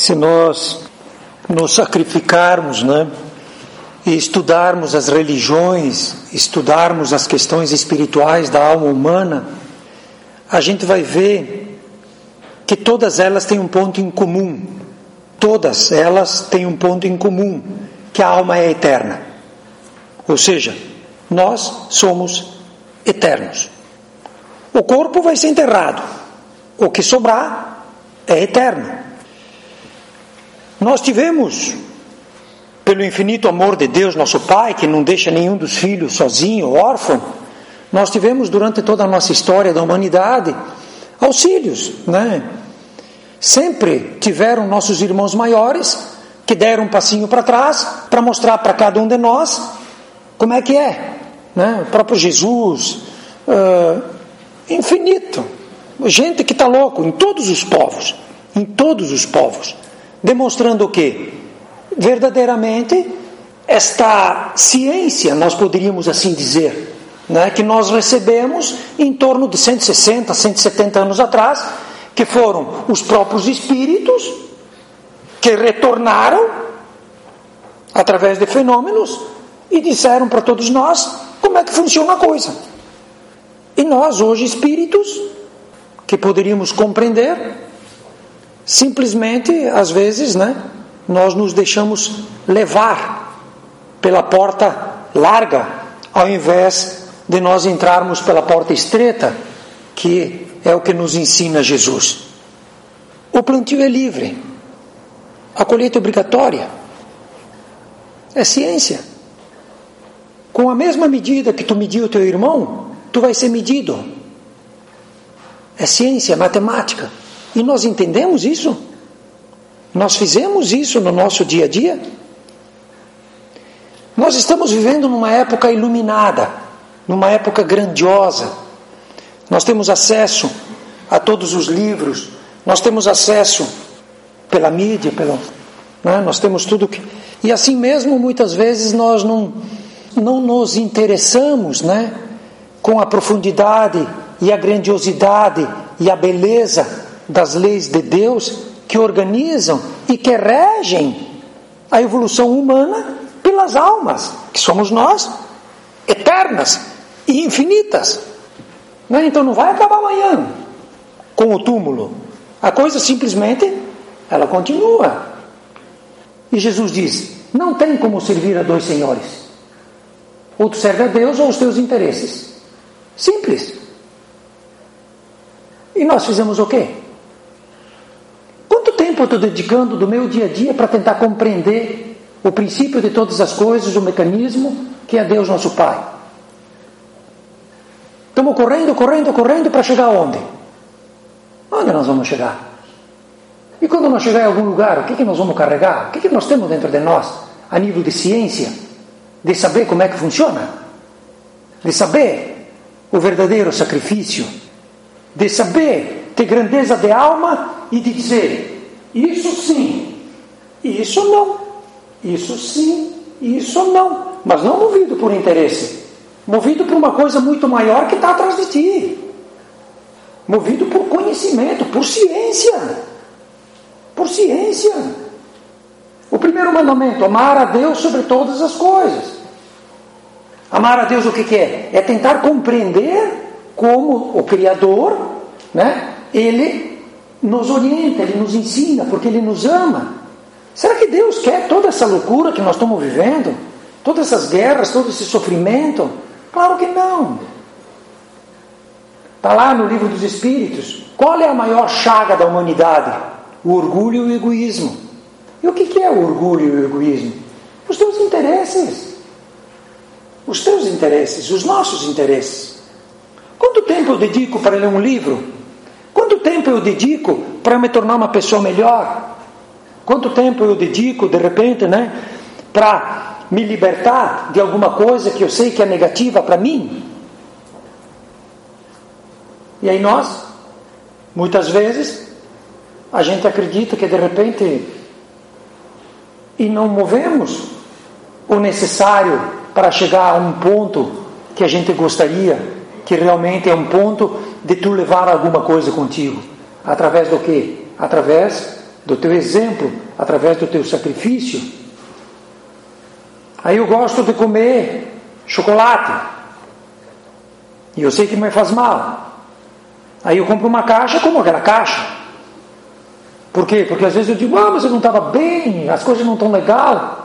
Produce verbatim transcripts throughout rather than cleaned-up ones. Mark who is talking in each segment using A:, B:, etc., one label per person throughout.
A: Se nós nos sacrificarmos, né, e estudarmos as religiões, estudarmos as questões espirituais da alma humana, a gente vai ver que todas elas têm um ponto em comum. Todas elas têm um ponto em comum, que a alma é eterna. Ou seja, nós somos eternos. O corpo vai ser enterrado. O que sobrar é eterno. Nós tivemos, pelo infinito amor de Deus, nosso Pai, que não deixa nenhum dos filhos sozinho, órfão, nós tivemos durante toda a nossa história da humanidade auxílios, né? Sempre tiveram nossos irmãos maiores que deram um passinho para trás para mostrar para cada um de nós como é que é, né? O próprio Jesus, uh, infinito, gente que está louco em todos os povos, em todos os povos, demonstrando o quê? Verdadeiramente esta ciência, nós poderíamos assim dizer, né, que nós recebemos em torno de cento e sessenta, cento e setenta anos atrás, que foram os próprios espíritos que retornaram através de fenômenos e disseram para todos nós como é que funciona a coisa. E nós hoje, espíritos que poderíamos compreender, simplesmente às vezes, né, nós nos deixamos levar pela porta larga, ao invés de nós entrarmos pela porta estreita, que é o que nos ensina Jesus. O plantio é livre, a colheita é obrigatória, é ciência. Com a mesma medida que tu mediu o teu irmão, tu vai ser medido. É ciência, é matemática. E nós entendemos isso? Nós fizemos isso no nosso dia a dia? Nós estamos vivendo numa época iluminada, numa época grandiosa. Nós temos acesso a todos os livros, nós temos acesso pela mídia, pela, né? Nós temos tudo que... E assim mesmo, muitas vezes, nós não, não nos interessamos, né, com a profundidade e a grandiosidade e a beleza das leis de Deus que organizam e que regem a evolução humana pelas almas, que somos nós, eternas e infinitas. Não, então não vai acabar amanhã com o túmulo. A coisa simplesmente, ela continua. E Jesus diz, não tem como servir a dois senhores. Ou tu serve a Deus ou os teus interesses. Simples. E nós fizemos o quê? Quanto tempo eu estou dedicando do meu dia a dia para tentar compreender o princípio de todas as coisas, o mecanismo que é Deus nosso Pai? Estamos correndo, correndo, correndo para chegar aonde? Onde nós vamos chegar? E quando nós chegar em algum lugar, o que, que nós vamos carregar? O que, que nós temos dentro de nós? A nível de ciência? De saber como é que funciona? De saber o verdadeiro sacrifício? De saber ter grandeza de alma e de dizer, isso sim, isso não, isso sim, isso não. Mas não movido por interesse. Movido por uma coisa muito maior que está atrás de ti. Movido por conhecimento, por ciência. Por ciência. O primeiro mandamento, amar a Deus sobre todas as coisas. Amar a Deus o que, que é? É tentar compreender como o Criador, né, Ele nos orienta, Ele nos ensina, porque Ele nos ama. Será que Deus quer toda essa loucura que nós estamos vivendo? Todas essas guerras, todo esse sofrimento? Claro que não. Está lá no livro dos Espíritos. Qual é a maior chaga da humanidade? O orgulho e o egoísmo. E o que é o orgulho e o egoísmo? Os teus interesses. Os teus interesses, os nossos interesses. Quanto tempo eu dedico para ler um livro? Quanto tempo eu dedico para me tornar uma pessoa melhor? Quanto tempo eu dedico, de repente, né, para me libertar de alguma coisa que eu sei que é negativa para mim? E aí nós, muitas vezes, a gente acredita que de repente, e não movemos o necessário para chegar a um ponto que a gente gostaria, que realmente é um ponto de tu levar alguma coisa contigo. Através do quê? Através do teu exemplo, através do teu sacrifício. Aí eu gosto de comer chocolate, e eu sei que me faz mal. Aí eu compro uma caixa, como aquela caixa. Por quê? Porque às vezes eu digo, ah, mas eu não estava bem, as coisas não estão legal.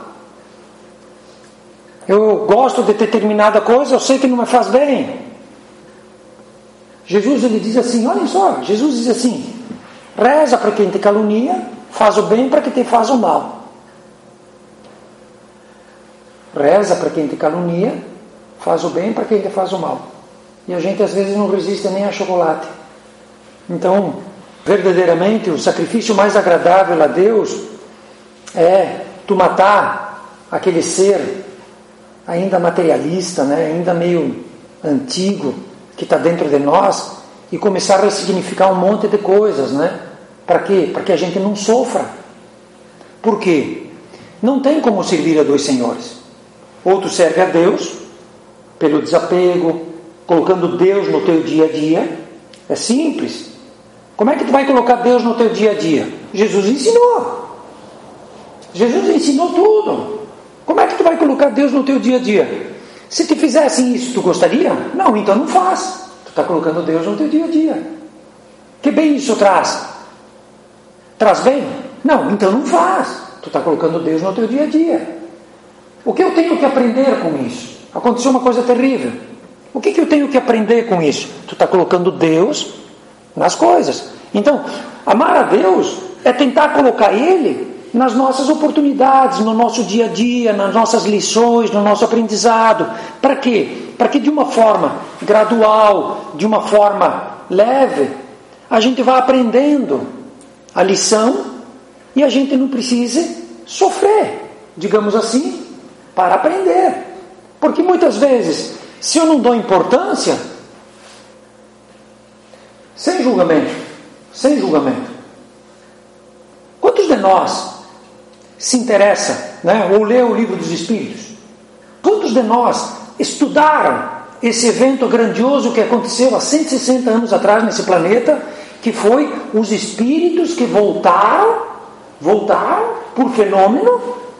A: Eu gosto de determinada coisa, eu sei que não me faz bem. Jesus, ele diz assim, olhem só, Jesus diz assim, reza para quem te calunia, faz o bem para quem te faz o mal. Reza para quem te calunia, faz o bem para quem te faz o mal. E a gente às vezes não resiste nem a chocolate. Então, verdadeiramente, o sacrifício mais agradável a Deus é tu matar aquele ser ainda materialista, né? Ainda meio antigo, que está dentro de nós, e começar a ressignificar um monte de coisas, né? Para quê? Para que a gente não sofra. Por quê? Não tem como servir a dois senhores. Ou tu serve a Deus, pelo desapego, colocando Deus no teu dia a dia. É simples. Como é que tu vai colocar Deus no teu dia a dia? Jesus ensinou. Jesus ensinou tudo. Como é que tu vai colocar Deus no teu dia a dia? Se te fizessem isso, tu gostaria? Não, então não faz. Tu está colocando Deus no teu dia a dia. Que bem isso traz? Traz bem? Não, então não faz. Tu está colocando Deus no teu dia a dia. O que eu tenho que aprender com isso? Aconteceu uma coisa terrível. O que, que eu tenho que aprender com isso? Tu está colocando Deus nas coisas. Então, amar a Deus é tentar colocar Ele nas nossas oportunidades, no nosso dia a dia, nas nossas lições, no nosso aprendizado. Para quê? Para que de uma forma gradual, de uma forma leve, a gente vá aprendendo a lição e a gente não precise sofrer, digamos assim, para aprender. Porque muitas vezes, se eu não dou importância, sem julgamento, sem julgamento, quantos de nós se interessa, né, ou lê o livro dos Espíritos? Quantos de nós estudaram esse evento grandioso que aconteceu há cento e sessenta anos atrás nesse planeta, que foi os Espíritos que voltaram, voltaram por fenômeno?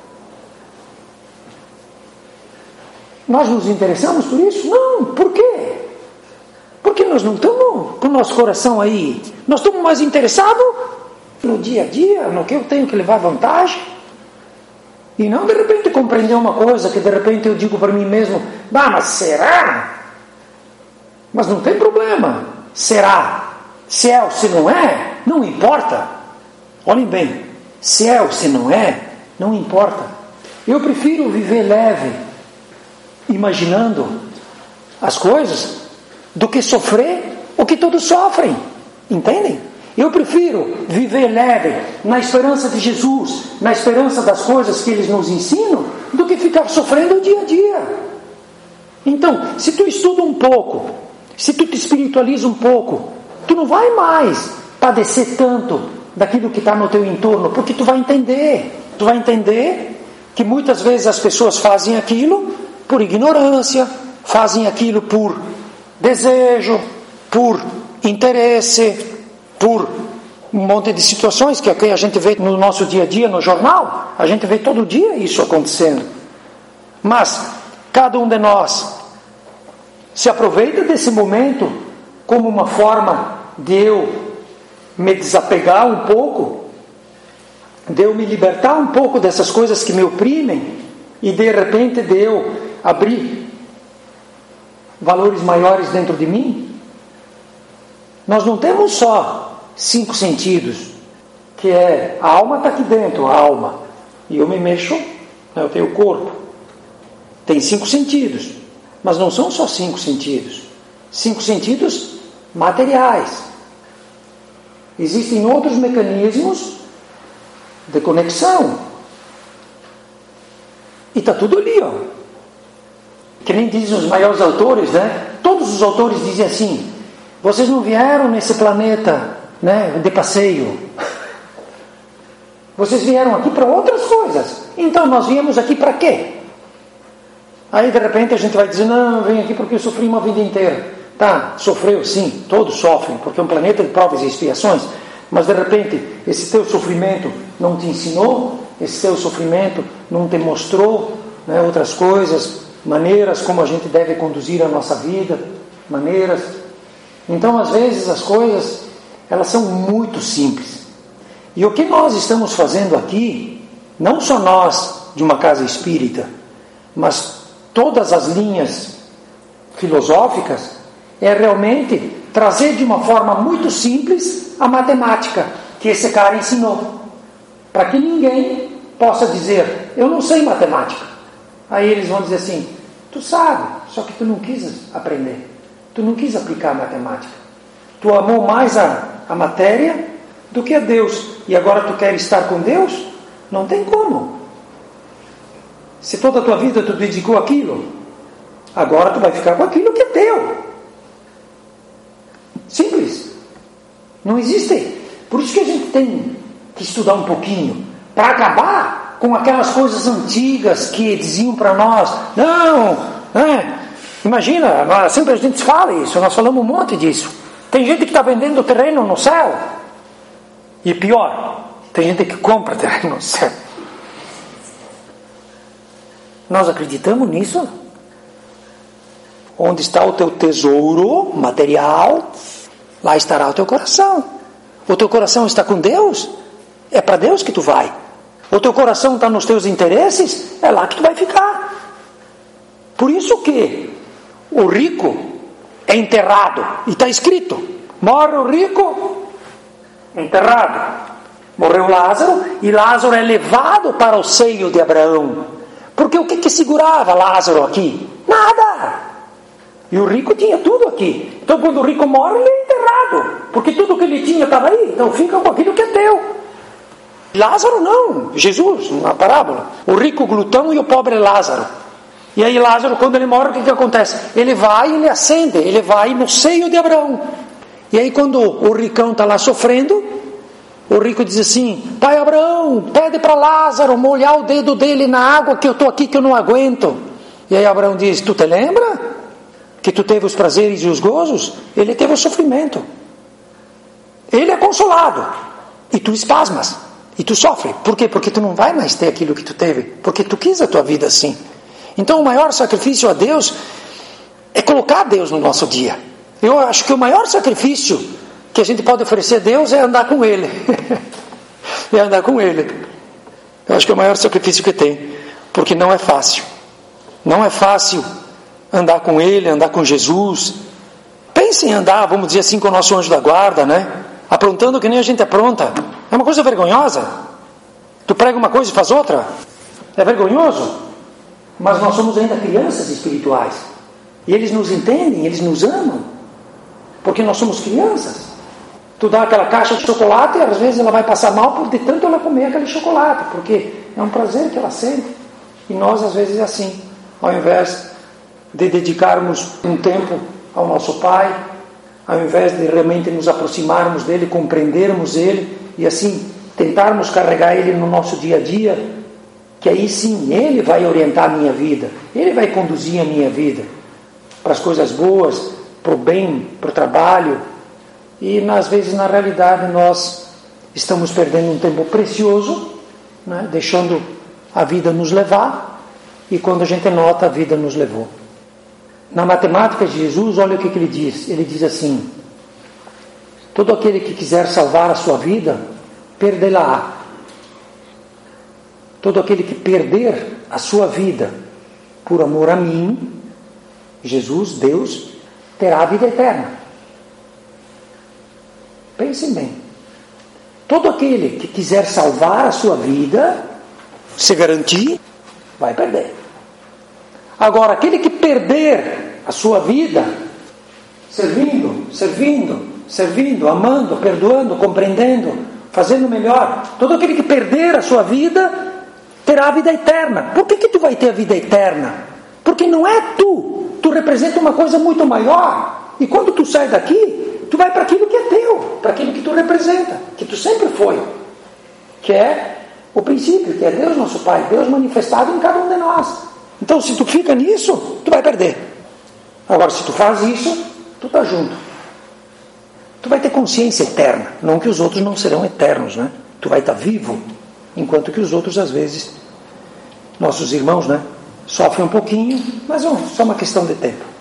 A: Nós nos interessamos por isso? Não, por quê? Porque nós não estamos com o nosso coração aí. Nós estamos mais interessados no dia a dia, no que eu tenho que levar vantagem. E não de repente compreender uma coisa que de repente eu digo para mim mesmo, bah, mas será? Mas não tem problema. Será? Se é ou se não é, não importa. Olhem bem, se é ou se não é, não importa. Eu prefiro viver leve, imaginando as coisas, do que sofrer o que todos sofrem. Entendem? Eu prefiro viver leve, na esperança de Jesus, na esperança das coisas que eles nos ensinam, do que ficar sofrendo o dia a dia. Então, se tu estuda um pouco, se tu te espiritualiza um pouco, tu não vai mais padecer tanto daquilo que está no teu entorno, porque tu vai entender, tu vai entender que muitas vezes as pessoas fazem aquilo por ignorância, fazem aquilo por desejo, por interesse, por um monte de situações que a gente vê no nosso dia a dia, no jornal, a gente vê todo dia isso acontecendo. Mas cada um de nós se aproveita desse momento como uma forma de eu me desapegar um pouco, de eu me libertar um pouco dessas coisas que me oprimem e de repente de eu abrir valores maiores dentro de mim. Nós não temos só cinco sentidos, que é a alma está aqui dentro, a alma, e eu me mexo, eu tenho o corpo. Tem cinco sentidos, mas não são só cinco sentidos. Cinco sentidos materiais. Existem outros mecanismos de conexão. E está tudo ali, ó. Que nem dizem os maiores autores, né? Todos os autores dizem assim: vocês não vieram nesse planeta, né, de passeio. Vocês vieram aqui para outras coisas. Então nós viemos aqui para quê? Aí de repente a gente vai dizer: não, eu venho aqui porque eu sofri uma vida inteira. Tá, sofreu sim, todos sofrem, porque é um planeta de provas e expiações. Mas de repente, esse teu sofrimento não te ensinou, esse teu sofrimento não te mostrou, né, outras coisas, maneiras como a gente deve conduzir a nossa vida, maneiras. Então, às vezes, as coisas, elas são muito simples. E o que nós estamos fazendo aqui, não só nós de uma casa espírita, mas todas as linhas filosóficas, é realmente trazer de uma forma muito simples a matemática que esse cara ensinou, para que ninguém possa dizer, eu não sei matemática. Aí eles vão dizer assim, tu sabe, só que tu não quis aprender, tu não quis aplicar a matemática, tu amou mais a, a matéria do que a Deus, e agora tu quer estar com Deus? Não tem como. Se toda a tua vida tu dedicou aquilo, agora tu vai ficar com aquilo que é teu. Simples. Não existe. Por isso que a gente tem que estudar um pouquinho, para acabar com aquelas coisas antigas que diziam para nós, não, é, imagina, sempre a gente fala isso, nós falamos um monte disso. Tem gente que está vendendo terreno no céu. E pior, tem gente que compra terreno no céu. Nós acreditamos nisso? Onde está o teu tesouro material, lá estará o teu coração. O teu coração está com Deus? É para Deus que tu vai. O teu coração está nos teus interesses? É lá que tu vai ficar. Por isso que o rico é enterrado. E está escrito, morre o rico, enterrado. Morreu Lázaro, e Lázaro é levado para o seio de Abraão. Porque o que, que segurava Lázaro aqui? Nada. E o rico tinha tudo aqui. Então quando o rico morre, ele é enterrado. Porque tudo que ele tinha estava aí. Então fica com aquilo que é teu. Lázaro não. Jesus, na parábola. O rico glutão e o pobre Lázaro. E aí Lázaro, quando ele morre, o que, que acontece? Ele vai e ele ascende. Ele vai no seio de Abraão. E aí quando o ricão está lá sofrendo, o rico diz assim, pai Abraão, pede para Lázaro molhar o dedo dele na água que eu estou aqui, que eu não aguento. E aí Abraão diz, tu te lembra que tu teve os prazeres e os gozos? Ele teve o sofrimento. Ele é consolado. E tu espasmas. E tu sofre. Por quê? Porque tu não vai mais ter aquilo que tu teve. Porque tu quis a tua vida assim. Então o maior sacrifício a Deus é colocar Deus no nosso dia. Eu acho que o maior sacrifício que a gente pode oferecer a Deus é andar com Ele. É andar com Ele. Eu acho que é o maior sacrifício que tem. Porque não é fácil. Não é fácil andar com Ele, andar com Jesus. Pense em andar, vamos dizer assim, com o nosso anjo da guarda, né? Aprontando que nem a gente apronta. É uma coisa vergonhosa. Tu prega uma coisa e faz outra. É vergonhoso. Mas nós somos ainda crianças espirituais. E eles nos entendem, eles nos amam. Porque nós somos crianças. Tu dá aquela caixa de chocolate e às vezes ela vai passar mal por de tanto ela comer aquele chocolate. Porque é um prazer que ela sente. E nós às vezes é assim. Ao invés de dedicarmos um tempo ao nosso Pai, ao invés de realmente nos aproximarmos dele, compreendermos ele e assim tentarmos carregar ele no nosso dia a dia, que aí sim ele vai orientar a minha vida, ele vai conduzir a minha vida para as coisas boas, para o bem, para o trabalho. E às vezes na realidade nós estamos perdendo um tempo precioso, né, deixando a vida nos levar, e quando a gente nota, a vida nos levou. Na matemática de Jesus, olha o que, que ele diz. Ele diz assim, todo aquele que quiser salvar a sua vida, perdê-la-á. Todo aquele que perder a sua vida por amor a mim, Jesus, Deus, terá a vida eterna. Pensem bem. Todo aquele que quiser salvar a sua vida, se garantir, vai perder. Agora, aquele que perder a sua vida, servindo, servindo, servindo, amando, perdoando, compreendendo, fazendo melhor, todo aquele que perder a sua vida, terá a vida eterna. Por que que tu vai ter a vida eterna? Porque não é tu, tu representa uma coisa muito maior, e quando tu sai daqui, tu vai para aquilo que é teu, para aquilo que tu representa, que tu sempre foi, que é o princípio, que é Deus nosso Pai, Deus manifestado em cada um de nós. Então se tu fica nisso, tu vai perder. Agora se tu faz isso, tu está junto. Tu vai ter consciência eterna, não que os outros não serão eternos, né? Tu vai estar vivo, enquanto que os outros, às vezes, nossos irmãos, né, sofrem um pouquinho, mas ó, só uma questão de tempo.